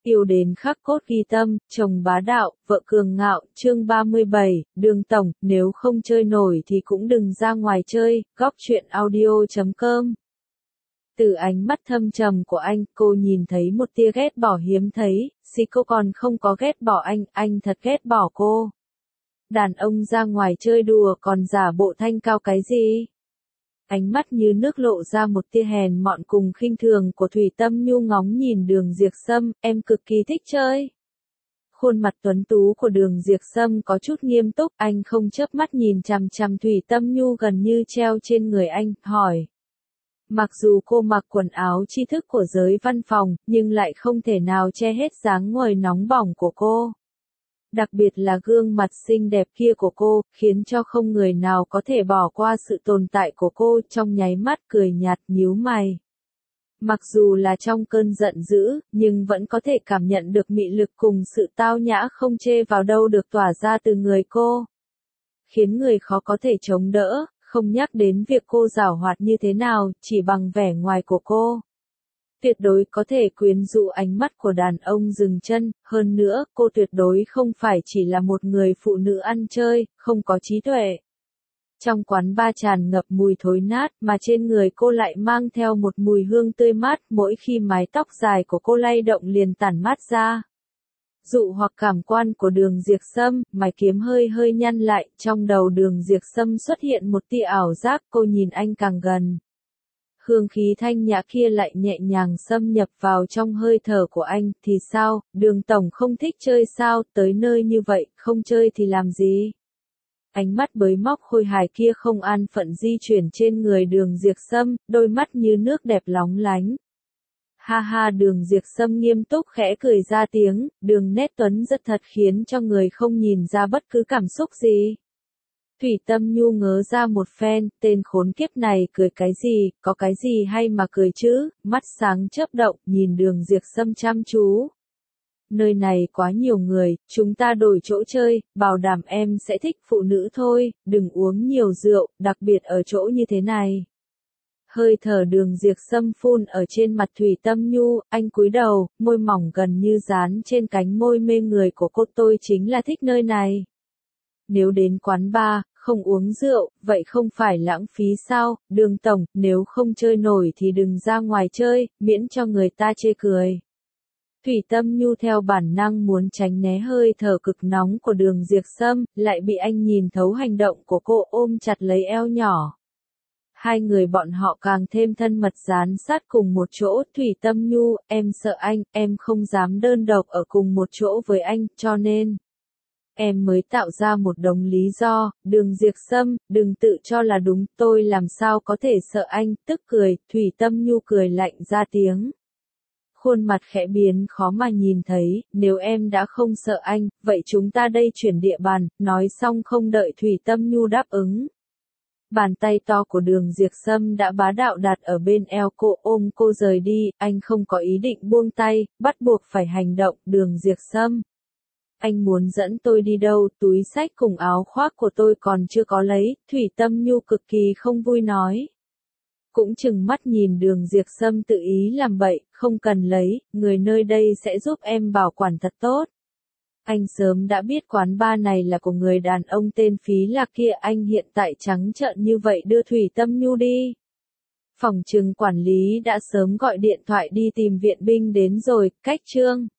Yêu đến khắc cốt ghi tâm, chồng bá đạo, vợ cường ngạo, chương 37, Đường Tổng, nếu không chơi nổi thì cũng đừng ra ngoài chơi, góc chuyện audio.com. Từ ánh mắt thâm trầm của anh, cô nhìn thấy một tia ghét bỏ hiếm thấy, cô còn không có ghét bỏ anh thật ghét bỏ cô. Đàn ông ra ngoài chơi đùa còn giả bộ thanh cao cái gì? Ánh mắt như nước lộ ra một tia hèn mọn cùng khinh thường của Thủy Tâm Nhu ngóng nhìn Đường Diệp Sâm, em cực kỳ thích chơi. Khuôn mặt tuấn tú của Đường Diệp Sâm có chút nghiêm túc, anh không chớp mắt nhìn chằm chằm Thủy Tâm Nhu gần như treo trên người anh, hỏi. Mặc dù cô mặc quần áo tri thức của giới văn phòng, nhưng lại không thể nào che hết dáng người nóng bỏng của cô. Đặc biệt là gương mặt xinh đẹp kia của cô, khiến cho không người nào có thể bỏ qua sự tồn tại của cô, trong nháy mắt cười nhạt nhíu mày. Mặc dù là trong cơn giận dữ, nhưng vẫn có thể cảm nhận được mị lực cùng sự tao nhã không chê vào đâu được tỏa ra từ người cô. Khiến người khó có thể chống đỡ, không nhắc đến việc cô giảo hoạt như thế nào, chỉ bằng vẻ ngoài của cô. Tuyệt đối có thể quyến rũ ánh mắt của đàn ông dừng chân, hơn nữa, cô tuyệt đối không phải chỉ là một người phụ nữ ăn chơi, không có trí tuệ. Trong quán bar tràn ngập mùi thối nát, mà trên người cô lại mang theo một mùi hương tươi mát, mỗi khi mái tóc dài của cô lay động liền tản mát ra. Dụ hoặc cảm quan của Đường Diệp Sâm, mày kiếm hơi nhăn lại, trong đầu Đường Diệp Sâm xuất hiện một tia ảo giác, cô nhìn anh càng gần. Hương khí thanh nhã kia lại nhẹ nhàng xâm nhập vào trong hơi thở của anh, thì sao, Đường Tổng không thích chơi sao, tới nơi như vậy, không chơi thì làm gì? Ánh mắt bới móc khôi hài kia không an phận di chuyển trên người Đường Diệp Sâm, đôi mắt như nước đẹp lóng lánh. Ha ha, Đường Diệp Sâm nghiêm túc khẽ cười ra tiếng, đường nét tuấn rất thật khiến cho người không nhìn ra bất cứ cảm xúc gì. Thủy Tâm Nhu ngớ ra một phen, tên khốn kiếp này cười cái gì, có cái gì hay mà cười chứ, mắt sáng chớp động, nhìn Đường Diệp Sâm chăm chú. Nơi này quá nhiều người, chúng ta đổi chỗ chơi, bảo đảm em sẽ thích phụ nữ thôi, đừng uống nhiều rượu, đặc biệt ở chỗ như thế này. Hơi thở Đường Diệp Sâm phun ở trên mặt Thủy Tâm Nhu, anh cúi đầu, môi mỏng gần như dán trên cánh môi mê người của cô, tôi chính là thích nơi này. Nếu đến quán bar, không uống rượu, vậy không phải lãng phí sao, Đường Tổng, nếu không chơi nổi thì đừng ra ngoài chơi, miễn cho người ta chê cười. Thủy Tâm Nhu theo bản năng muốn tránh né hơi thở cực nóng của Đường Diệp Sâm, lại bị anh nhìn thấu hành động của cô ôm chặt lấy eo nhỏ. Hai người bọn họ càng thêm thân mật dán sát cùng một chỗ, Thủy Tâm Nhu, em sợ anh, em không dám đơn độc ở cùng một chỗ với anh, cho nên em mới tạo ra một đống lý do. Đường Diệp Sâm, đừng tự cho là đúng, tôi làm sao có thể sợ anh, tức cười, Thủy Tâm Nhu cười lạnh ra tiếng. Khuôn mặt khẽ biến khó mà nhìn thấy, nếu em đã không sợ anh, vậy chúng ta đây chuyển địa bàn, nói xong không đợi Thủy Tâm Nhu đáp ứng. Bàn tay to của Đường Diệp Sâm đã bá đạo đặt ở bên eo cô, ôm cô rời đi, anh không có ý định buông tay, bắt buộc phải hành động. Đường Diệp Sâm, anh muốn dẫn tôi đi đâu, túi xách cùng áo khoác của tôi còn chưa có lấy, Thủy Tâm Nhu cực kỳ không vui nói. Cũng chừng mắt nhìn Đường Diệp Sâm tự ý làm bậy, không cần lấy, người nơi đây sẽ giúp em bảo quản thật tốt. Anh sớm đã biết quán bar này là của người đàn ông tên Phí Lạc kia, anh hiện tại trắng trợn như vậy đưa Thủy Tâm Nhu đi. Phòng trừng quản lý đã sớm gọi điện thoại đi tìm viện binh đến rồi, cách chương.